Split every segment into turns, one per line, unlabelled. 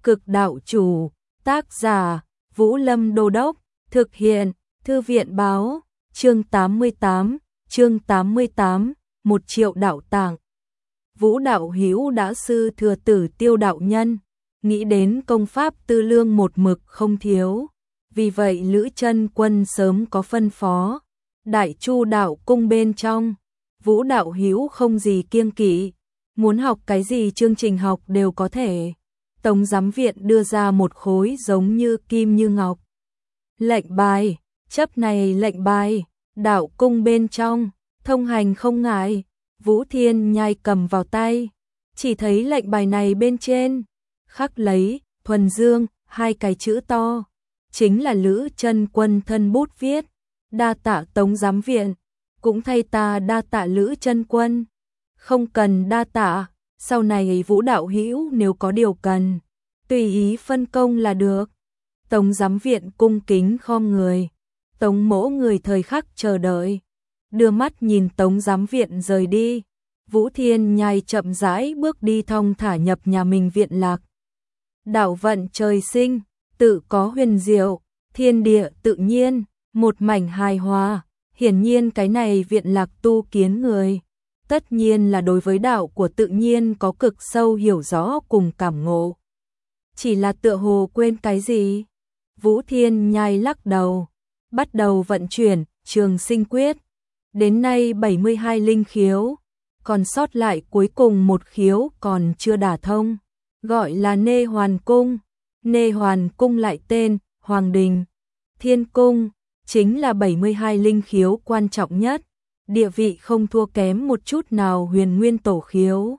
Cực đạo chủ, tác giả, Vũ Lâm Đô Đốc, thực hiện, Thư viện báo, chương 88, 1 triệu đạo tạng. Vũ đạo hữu đã sư thừa tử Tiêu đạo nhân, nghĩ đến công pháp tư lương một mực không thiếu, vì vậy Lữ Chân Quân sớm có phân phó, Đại Chu đạo cung bên trong, Vũ đạo hữu không gì kiêng kỵ, muốn học cái gì chương trình học đều có thể. Tống giám viện đưa ra một khối giống như kim như ngọc. Lệnh bài, chấp này lệnh bài, đạo cung bên trong, thông hành không ngại. Vũ Thiên Nhai cầm vào tay, chỉ thấy lệnh bài này bên trên, khắc lấy, thuần dương, 2 cái chữ to, chính là Lữ Chân Quân thân bút viết, đa tạ Tống giám viện, cũng thay ta đa tạ Lữ Chân Quân, không cần đa tạ, sau này Vũ đạo hữu nếu có điều cần, tùy ý phân công là được. Tống giám viện cung kính khom người, Tống mỗ người thời khắc chờ đợi. Đưa mắt nhìn Tống giám viện rời đi, Vũ Thiên Nhai chậm rãi bước đi thong thả nhập nhà mình viện lạc. Đạo vận trời sinh, tự có huyền diệu, thiên địa tự nhiên, một mảnh hài hòa, hiển nhiên cái này viện lạc tu kiến người, tất nhiên là đối với đạo của tự nhiên có cực sâu hiểu rõ cùng cảm ngộ. Chỉ là tựa hồ quên cái gì? Vũ Thiên Nhai lắc đầu, bắt đầu vận chuyển Trường Sinh Quyết. Đến nay 72 linh khiếu, còn sót lại cuối cùng một khiếu còn chưa đả thông, gọi là Nê Hoàn Cung. Nê Hoàn Cung lại tên Hoàng Đình, Thiên Cung, chính là 72 linh khiếu quan trọng nhất, địa vị không thua kém một chút nào Huyền Nguyên Tổ khiếu.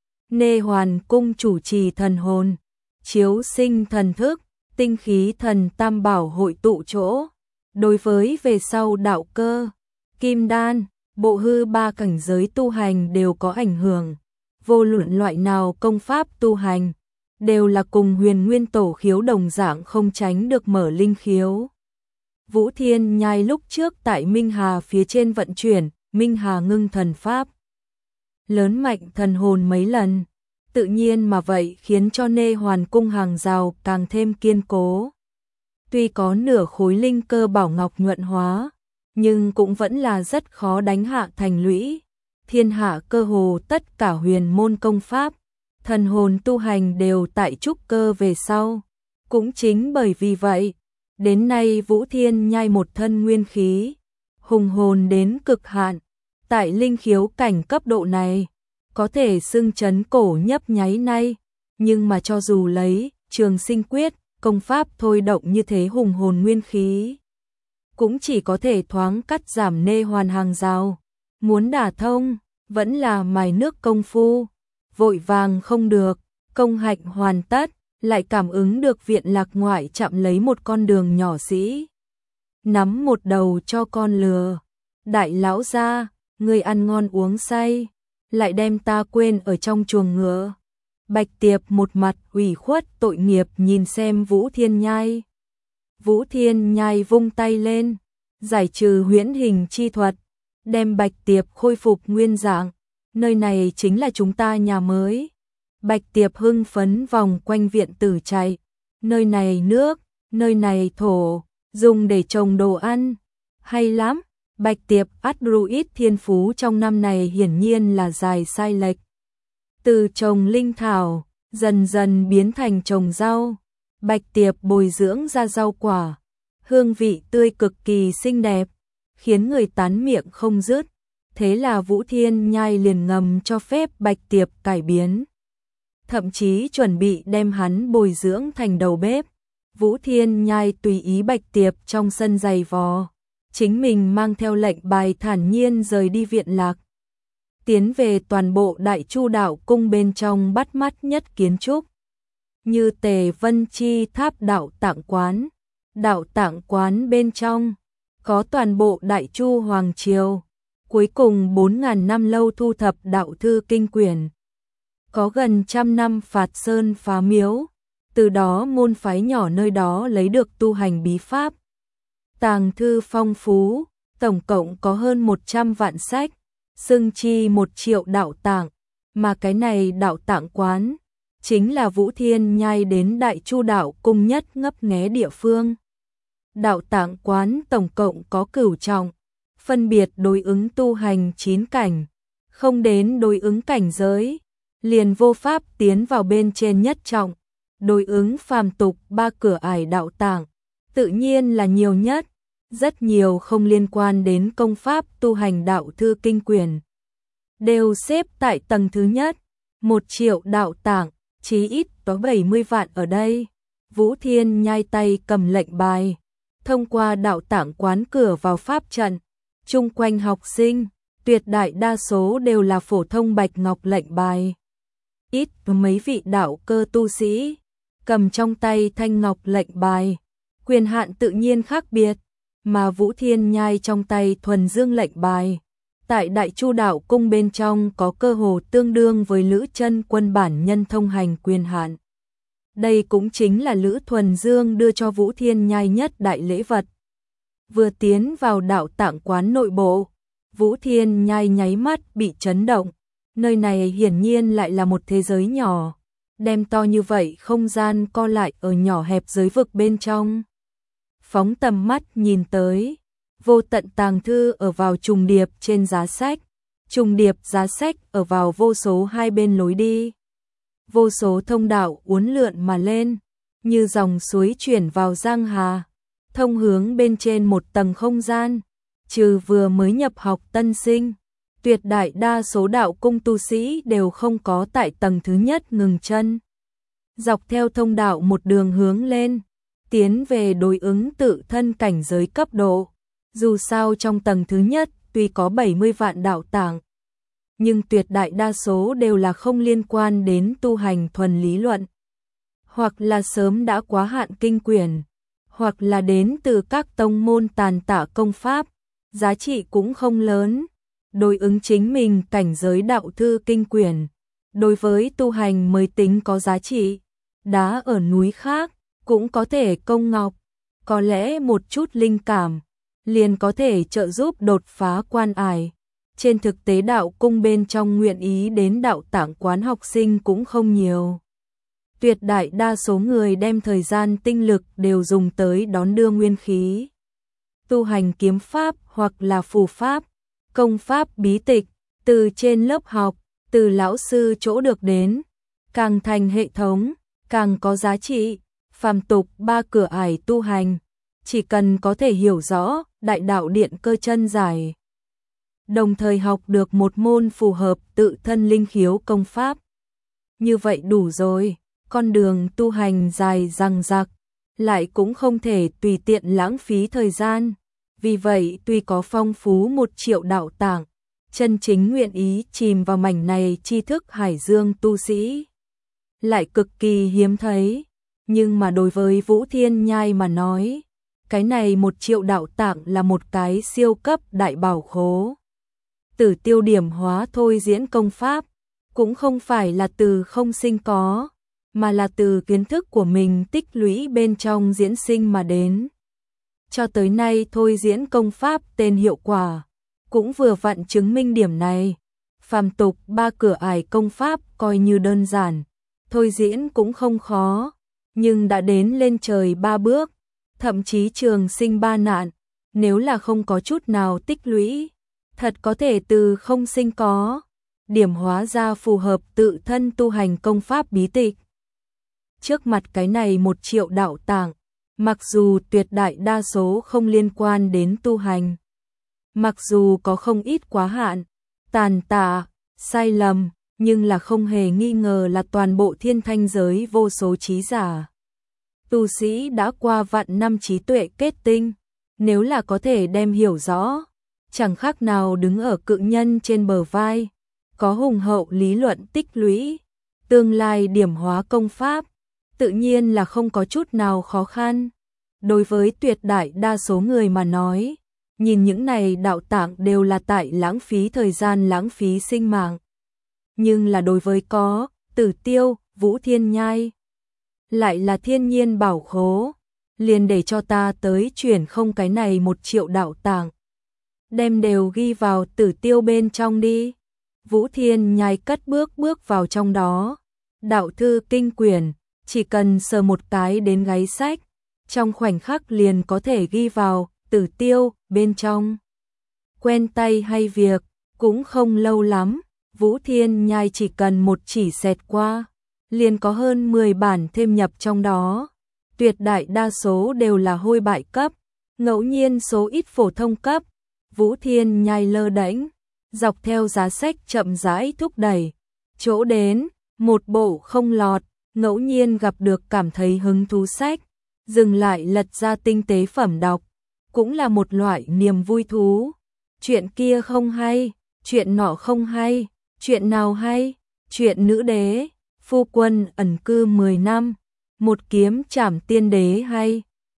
Nê Hoàn Cung chủ trì thần hồn, chiếu sinh thần thức, tinh khí thần tam bảo hội tụ chỗ, đối với về sau đạo cơ, kim đan, bộ hư 3 cảnh giới tu hành đều có ảnh hưởng, vô luận loại nào công pháp tu hành, đều là cùng Huyền Nguyên Tổ khiếu đồng dạng không tránh được mở linh khiếu. Vũ Thiên Nhai lúc trước tại Minh Hà phía trên vận chuyển, Minh Hà ngưng thần pháp, lớn mạnh thần hồn mấy lần, tự nhiên mà vậy khiến cho Nê Hoàn Cung hàng rào càng thêm kiên cố. Tuy có nửa khối linh cơ bảo ngọc nhuận hóa, nhưng cũng vẫn là rất khó đánh hạ thành lũy. Thiên hạ cơ hồ tất cả huyền môn công pháp, thần hồn tu hành đều tại trúc cơ về sau. Cũng chính bởi vì vậy, đến nay Vũ Thiên Nhai một thân nguyên khí, hùng hồn đến cực hạn, tại linh khiếu cảnh cấp độ này, có thể xưng chấn cổ nhấp nháy nay, nhưng mà cho dù lấy Trường Sinh Quyết, công pháp thôi động như thế hùng hồn nguyên khí, cũng chỉ có thể thoáng cắt giảm Nê Hoàn hàng rào, muốn đả thông, vẫn là mài nước công phu, vội vàng không được, công hạnh hoàn tất, lại cảm ứng được viện lạc ngoại chạm lấy một con đường nhỏ sĩ. Nắm một đầu cho con lừa, đại lão gia, người ăn ngon uống say, lại đem ta quên ở trong chuồng ngựa. Bạch Tiệp một mặt ủy khuất tội nghiệp nhìn xem Vũ Thiên Nhai. Vũ Thiên Nhai vung tay lên, giải trừ huyễn hình chi thuật, đem Bạch Tiệp khôi phục nguyên dạng, nơi này chính là chúng ta nhà mới. Bạch Tiệp hưng phấn vòng quanh viện tử chạy, nơi này nước, nơi này thổ, dùng để trồng đồ ăn, hay lắm. Bạch Tiệp Android thiên phú trong năm này hiển nhiên là dài sai lệch. Từ trồng linh thảo, dần dần biến thành trồng rau. Bạch Tiệp bồi dưỡng ra rau quả, hương vị tươi cực kỳ xinh đẹp, khiến người tán miệng không dứt. Thế là Vũ Thiên Nhai liền ngầm cho phép Bạch Tiệp cải biến, thậm chí chuẩn bị đem hắn bồi dưỡng thành đầu bếp. Vũ Thiên Nhai tùy ý Bạch Tiệp trong sân giày vò, chính mình mang theo lệnh bài thản nhiên rời đi viện lạc, tiến về toàn bộ Đại Chu đạo cung bên trong bắt mắt nhất kiến trúc, như Tề Vân Chi tháp đạo tạng quán. Đạo tạng quán bên trong có toàn bộ Đại Chu hoàng triều, cuối cùng 4.000 năm lâu thu thập đạo thư kinh quyển, có gần 100 năm phạt sơn phá miếu, từ đó môn phái nhỏ nơi đó lấy được tu hành bí pháp. Tàng thư phong phú, tổng cộng có hơn 100 vạn sách, xưng chi 1 triệu đạo tạng, mà cái này đạo tạng quán chính là Vũ Thiên Nhai đến Đại Chu đạo cung nhất ngấp nghé địa phương. Đạo Tạng quán tổng cộng có cửu trọng, phân biệt đối ứng tu hành 9 cảnh, không đến đối ứng cảnh giới, liền vô pháp tiến vào bên trên nhất trọng, đối ứng phàm tục 3 cửa ải đạo tạng, tự nhiên là nhiều nhất, rất nhiều không liên quan đến công pháp tu hành đạo thư kinh quyển. Đều xếp tại tầng thứ nhất, 1 triệu đạo tạng, chí ít có 70 vạn ở đây. Vũ Thiên Nhai tay cầm lệnh bài, thông qua đạo tạng quán cửa vào pháp trận, chung quanh học sinh, tuyệt đại đa số đều là phổ thông bạch ngọc lệnh bài. Ít mấy vị đạo cơ tu sĩ, cầm trong tay thanh ngọc lệnh bài, quyền hạn tự nhiên khác biệt, mà Vũ Thiên Nhai trong tay thuần dương lệnh bài. Tại Đại Chu đạo cung bên trong có cơ hồ tương đương với Lữ Chân Quân bản nhân thông hành quyền hạn. Đây cũng chính là Lữ Thuần Dương đưa cho Vũ Thiên Nhai nhất đại lễ vật. Vừa tiến vào đạo tạng quán nội bộ, Vũ Thiên Nhai nháy mắt bị chấn động. Nơi này hiển nhiên lại là một thế giới nhỏ, đem to như vậy không gian co lại ở nhỏ hẹp giới vực bên trong. Phóng tầm mắt nhìn tới, vô tận tàng thư ở vào trùng điệp trên giá sách, trùng điệp giá sách ở vào vô số hai bên lối đi. Vô số thông đạo uốn lượn mà lên, như dòng suối chuyển vào giang hà, thông hướng bên trên một tầng không gian, trừ vừa mới nhập học tân sinh. Tuyệt đại đa số đạo cung tu sĩ đều không có tại tầng thứ nhất ngừng chân. Dọc theo thông đạo một đường hướng lên, tiến về đối ứng tự thân cảnh giới cấp độ. Dù sao trong tầng thứ nhất tuy có 70 vạn đạo tạng, nhưng tuyệt đại đa số đều là không liên quan đến tu hành thuần lý luận. Hoặc là sớm đã quá hạn kinh quyển, hoặc là đến từ các tông môn tàn tạ công pháp, giá trị cũng không lớn. Đối ứng chính mình cảnh giới đạo thư kinh quyển, đối với tu hành mới tính có giá trị. Đá ở núi khác cũng có thể công ngọc, có lẽ một chút linh cảm liền có thể trợ giúp đột phá quan ải. Trên thực tế đạo cung bên trong nguyện ý đến đạo tạng quán học sinh cũng không nhiều. Tuyệt đại đa số người đem thời gian tinh lực đều dùng tới đón đưa nguyên khí, tu hành kiếm pháp hoặc là phù pháp, công pháp bí tịch, từ trên lớp học, từ lão sư chỗ được đến, càng thành hệ thống, càng có giá trị. Phàm tục 3 cửa ải tu hành, chỉ cần có thể hiểu rõ đại đạo điện cơ chân giải, đồng thời học được một môn phù hợp tự thân linh khiếu công pháp, như vậy đủ rồi. Con đường tu hành dài dằng dặc, lại cũng không thể tùy tiện lãng phí thời gian. Vì vậy tuy có phong phú 1 triệu đạo tạng, chân chính nguyện ý chìm vào mảnh này tri thức hải dương tu sĩ lại cực kỳ hiếm thấy. Nhưng mà đối với Vũ Thiên Nhai mà nói, cái này 1 triệu đạo tạng là một cái siêu cấp đại bảo khố. Từ tiêu điểm hóa thôi diễn công pháp, cũng không phải là từ không sinh có, mà là từ kiến thức của mình tích lũy bên trong diễn sinh mà đến. Cho tới nay thôi diễn công pháp tên hiệu quả, cũng vừa vặn chứng minh điểm này. Phàm tục 3 cửa ải công pháp coi như đơn giản, thôi diễn cũng không khó, nhưng đã đến lên trời 3 bước, thậm chí trường sinh 3 nạn, nếu là không có chút nào tích lũy, thật có thể từ không sinh có, điểm hóa ra phù hợp tự thân tu hành công pháp bí tịch. Trước mặt cái này 1 triệu đạo tạng, mặc dù tuyệt đại đa số không liên quan đến tu hành, mặc dù có không ít quá hạn, tàn tạ, sai lầm, nhưng là không hề nghi ngờ là toàn bộ thiên thanh giới vô số trí giả. Tu sĩ đã qua vạn năm trí tuệ kết tinh, nếu là có thể đem hiểu rõ, chẳng khác nào đứng ở cự nhân trên bờ vai, có hùng hậu lý luận tích lũy, tương lai điểm hóa công pháp, tự nhiên là không có chút nào khó khăn. Đối với tuyệt đại đa số người mà nói, nhìn những này đạo tạng đều là tại lãng phí thời gian, lãng phí sinh mạng. Nhưng là đối với có Tử Tiêu, Vũ Thiên Nhai, lại là thiên nhiên bảo khố, liền để cho ta tới chuyển không cái này 1 triệu đạo tạng, đem đều ghi vào Tử Tiêu bên trong đi. Vũ Thiên Nhai cất bước vào trong đó, đạo thư kinh quyển, chỉ cần sờ một cái đến gáy sách, trong khoảnh khắc liền có thể ghi vào Tử Tiêu bên trong. Quen tay hay việc, cũng không lâu lắm, Vũ Thiên Nhai chỉ cần một chỉ xẹt qua, liền có hơn 10 bản thêm nhập trong đó. Tuyệt đại đa số đều là hôi bại cấp, ngẫu nhiên số ít phổ thông cấp. Vũ Thiên Nhai lơ đễnh, dọc theo giá sách chậm rãi thúc đẩy, chỗ đến, một bộ không lọt, ngẫu nhiên gặp được cảm thấy hứng thú sách, dừng lại lật ra tinh tế phẩm đọc, cũng là một loại niềm vui thú. Chuyện kia không hay, chuyện nọ không hay, chuyện nào hay, chuyện nữ đế, phu quân ẩn cư 10 năm, một kiếm trảm tiên đế hay.